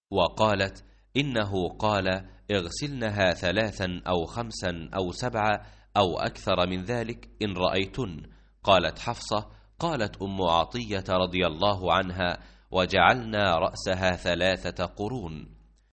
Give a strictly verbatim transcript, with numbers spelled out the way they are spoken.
وقالت: إنه قال: اغسلنها ثلاثا أو خمسا أو سبعا أو أكثر من ذلك إن رأيتن. قالت حفصة: قالت أم عطية رضي الله عنها: وجعلنا رأسها ثلاثة قرون.